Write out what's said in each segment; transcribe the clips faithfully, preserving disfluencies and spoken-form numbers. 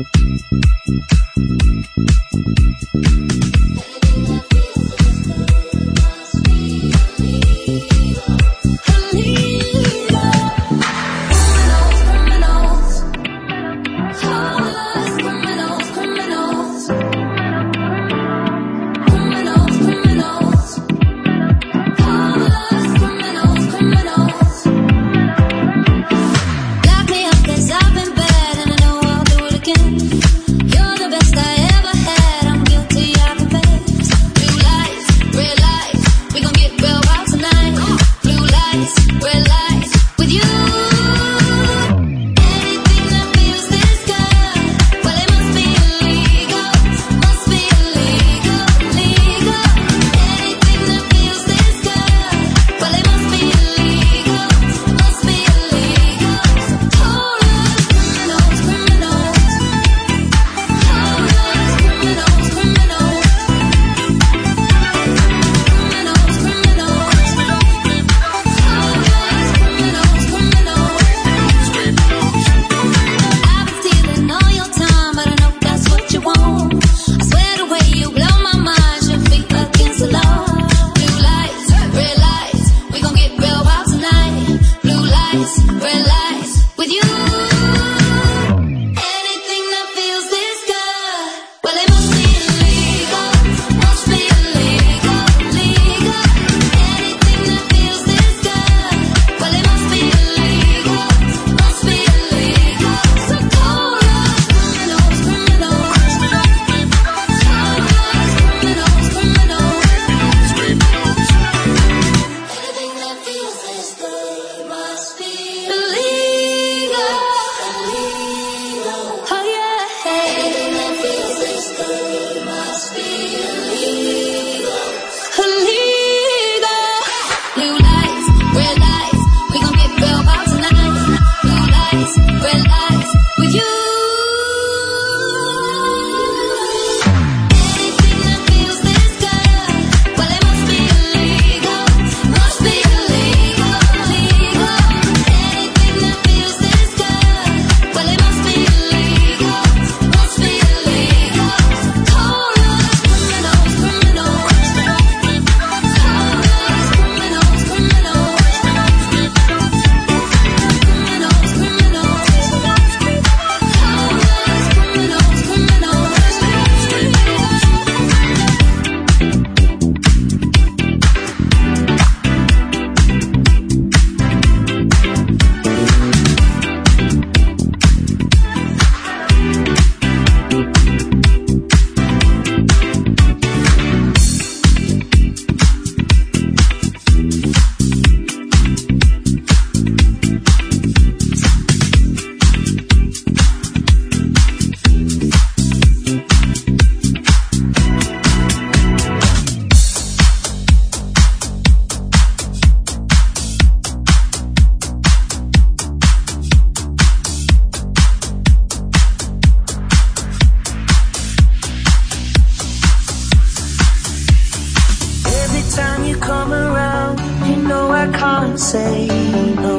can't say no.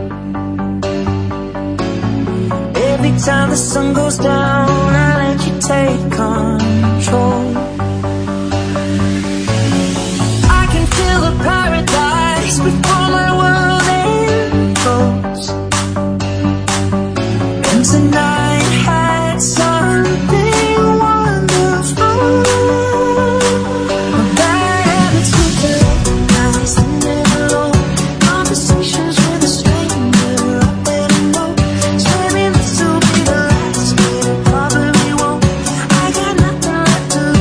Every time the sun goes down, I let you take control. I can feel the paradise before my world implodes. And tonight had something wonderful. My bad habits we can recognize and never know. Conversations with a stranger, I better know. Swearing this will be the last, but it probably won't. I got nothing left to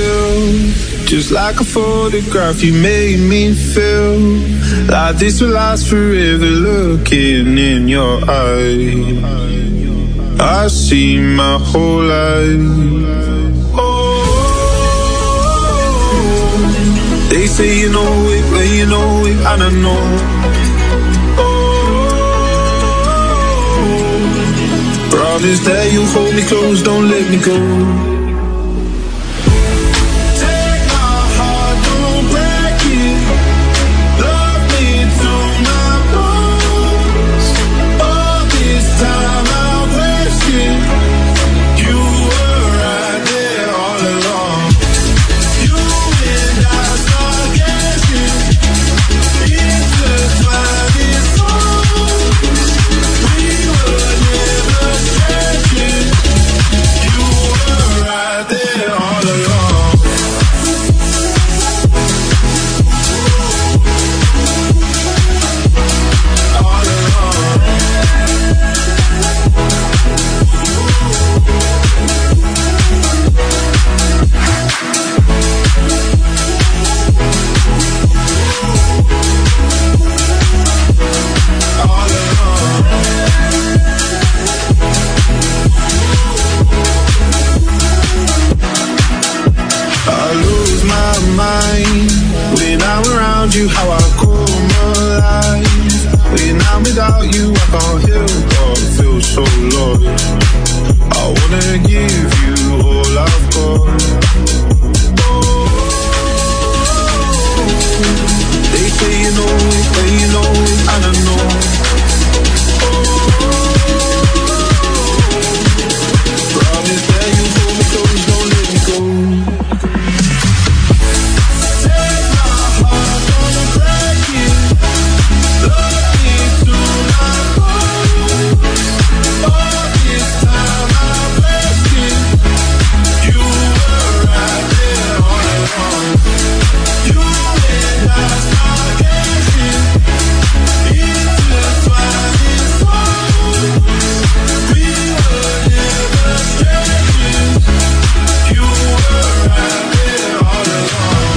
still, just like a photograph. You made me feel like this will last forever. Looking in your eyes, I see my whole life. Oh, they say you know it, but you know it, and I know. Promise that you hold me close, don't let me go. Take my heart, don't break it. Love me to my bones. All this time I wasted. You were right there all along. You and I start getting intertwined in songs. We were never stretching. You were right there all along. All along. All along. I lose my mind when I'm around you. How I come alive when I'm without you. I can't help but feel so lost. I wanna give you all I've got. Oh, they say you know it, but you know it, and I know. Promise that you hold me close, don't let me go. Take my heart, don't break it. Love me to my bones. All this time I wasted. You were right there all along. You and I start getting intertwined in songs. We were never stretching. You were right there all along.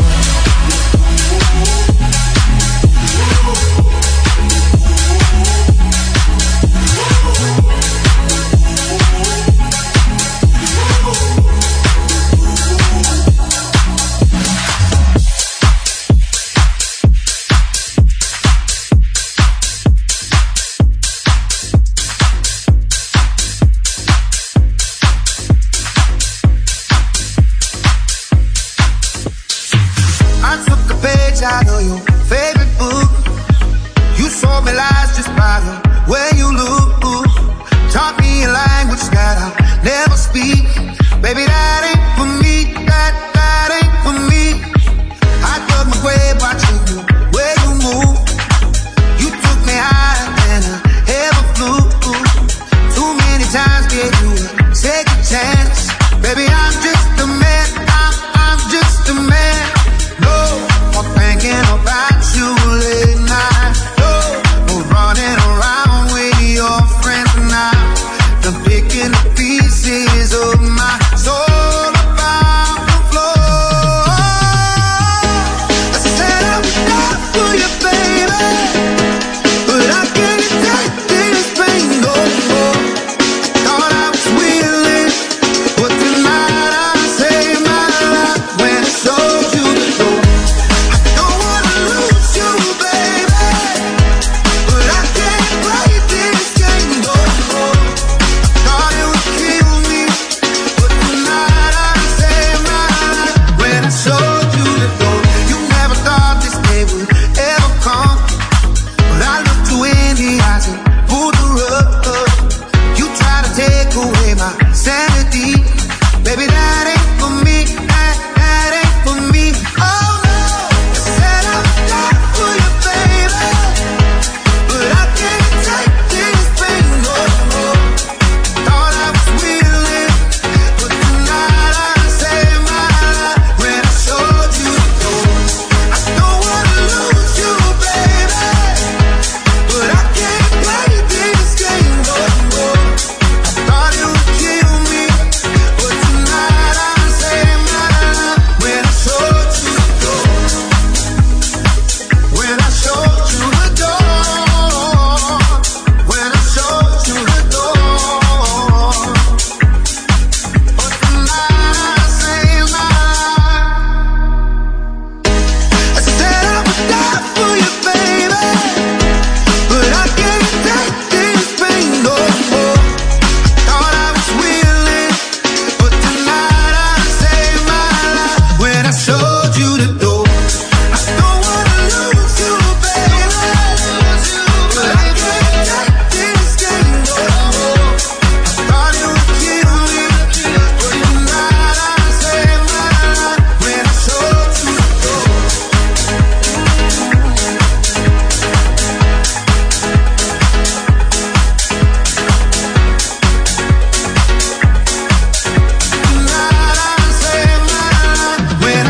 I took a page out of your favorite book. You told me lies just by the way you look. Taught me a language that I never speak. Baby, that ain't for me. That, that ain't for me. I dug my grave watching the way you move. You took me higher than I ever flew. Too many times gave you a second chance. Baby, I'm just a man. I'm, I'm just a man. No more thinking about you late night. No more running around with your friends now. The picking the pieces of my soul apart.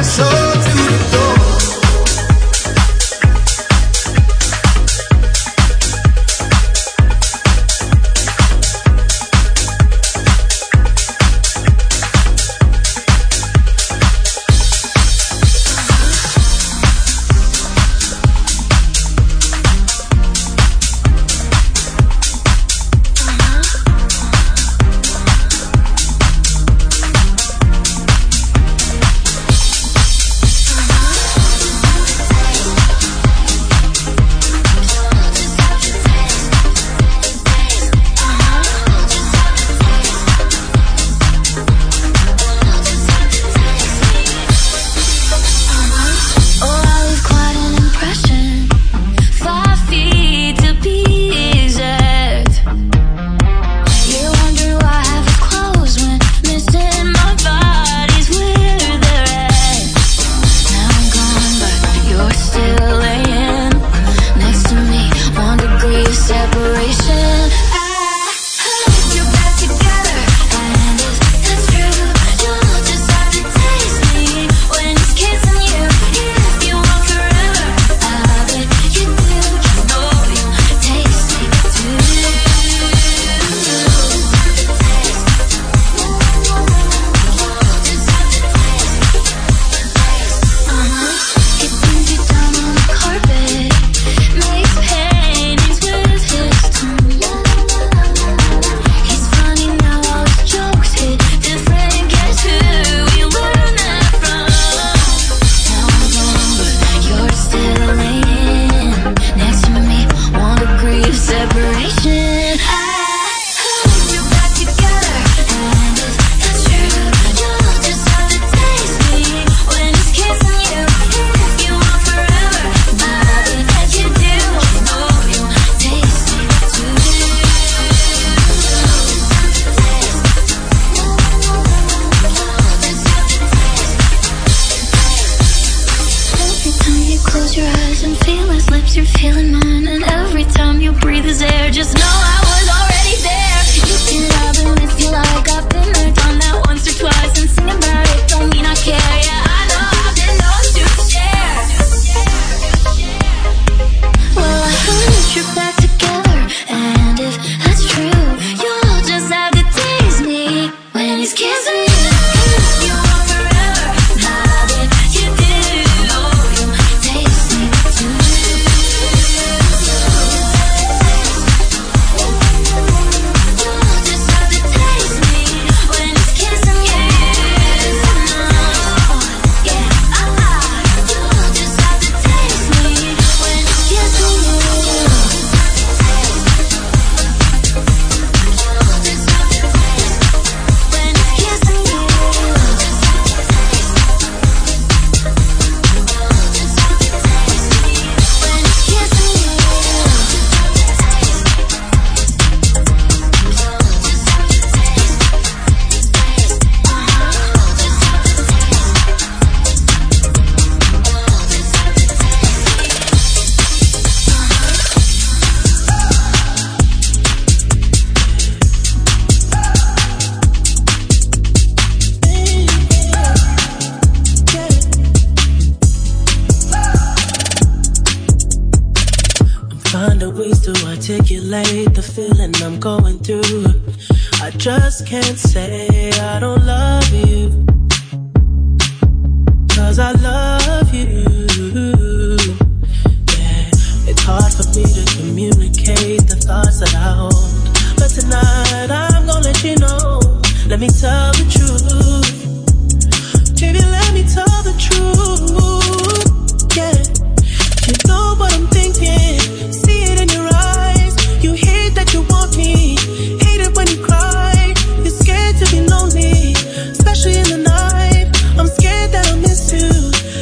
soul to the door. articulate the feeling I'm going through. I just can't say I don't love you, 'cause I love you. Yeah, it's hard for me to communicate the thoughts that I hold, but tonight I'm gonna let you know. Let me tell the truth. Baby, let me tell the truth. Yeah, you know what I'm thinking. See it in your eyes. You hate that you want me. Hate it when you cry. You're scared to be lonely, especially in the night. I'm scared that I'll miss you.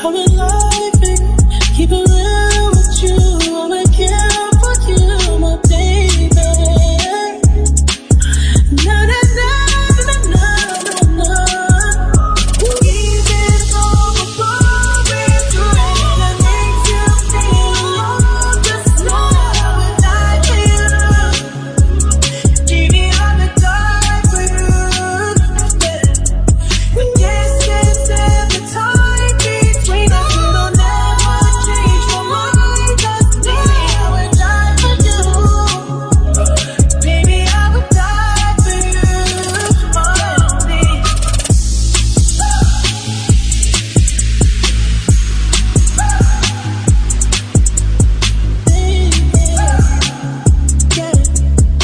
I'm in love, baby. Keep it real with you. I'ma care for you, my baby. Na na na na na na na. Easy to fall into that makes you feel alone. Just know I would die for you. Baby, I would die for you. We just can't stand the time between us. It'll never change my mind. Just know I would die for you. Baby, I would die for you. Oh, me. Get it.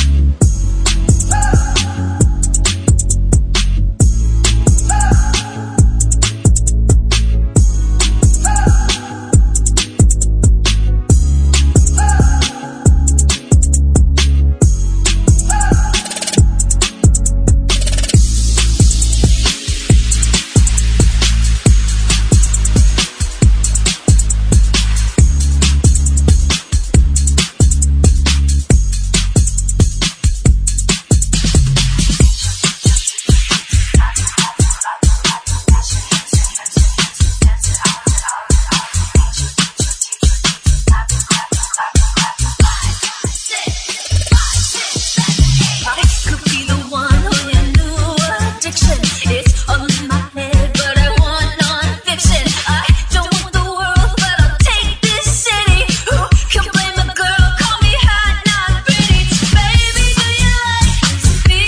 I could be the one on your new addiction. It's all in my head, but I want non-fiction. I don't want the world, but I'll take this city. Who can blame a girl? Call me hot, not pretty. Baby, do you like me?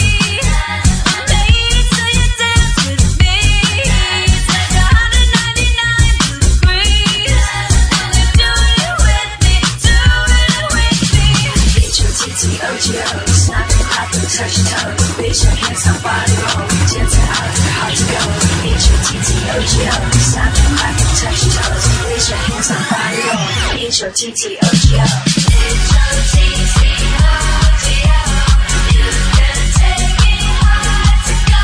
I made it so you dance with me. It's like one hundred ninety-nine degrees. When you do it with me, do it with me. H O T T O G O, snapping, clapping, touch toe. Raise your hands, somebody roll. Dance it out, it's hard to go. H O T T O G O, snapping, clapping, touch toes. Raise your hands, somebody roll. H O T T O G O. H O T T O G O. You can take me hard to go.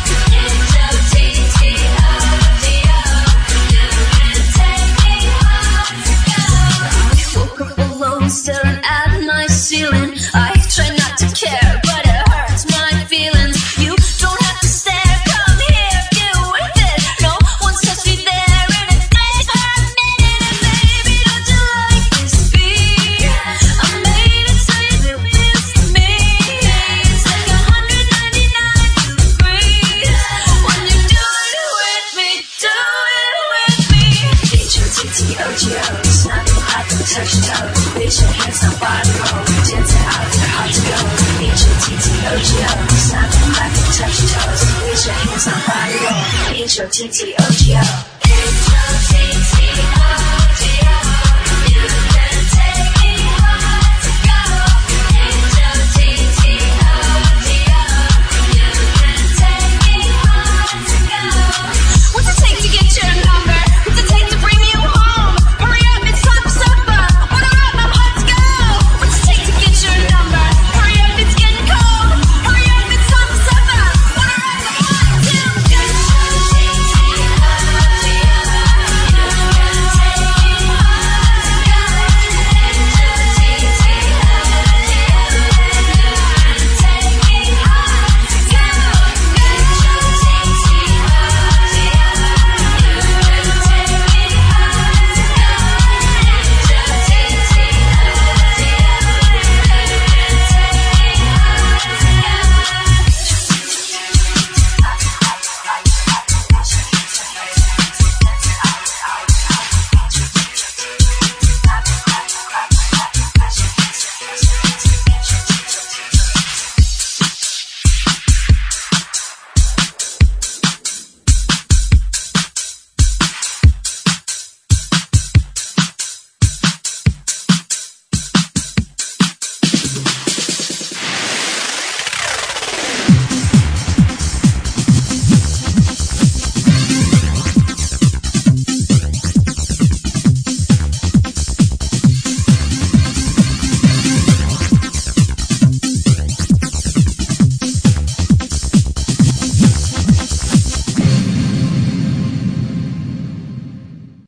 H O T T O G O. You can take me hard to go. I woke up alone, staring at my ceiling. I try not to care, but it hurts my feelings. You don't have to stare, come here, get with it. No one's touched me there in a day for a minute. And baby, don't you like this beat? I made it so you do this to me. It's like one hundred ninety-nine degrees. When you do it with me, do it with me. H O T T O G O, snapping, clapping, touch toes. Raise your hands, somebody roll. Dance it out, it's hard to go. H O T T O G O, snapping, clapping, touch toes. Raise your hands, somebody roll. H O T T O G O.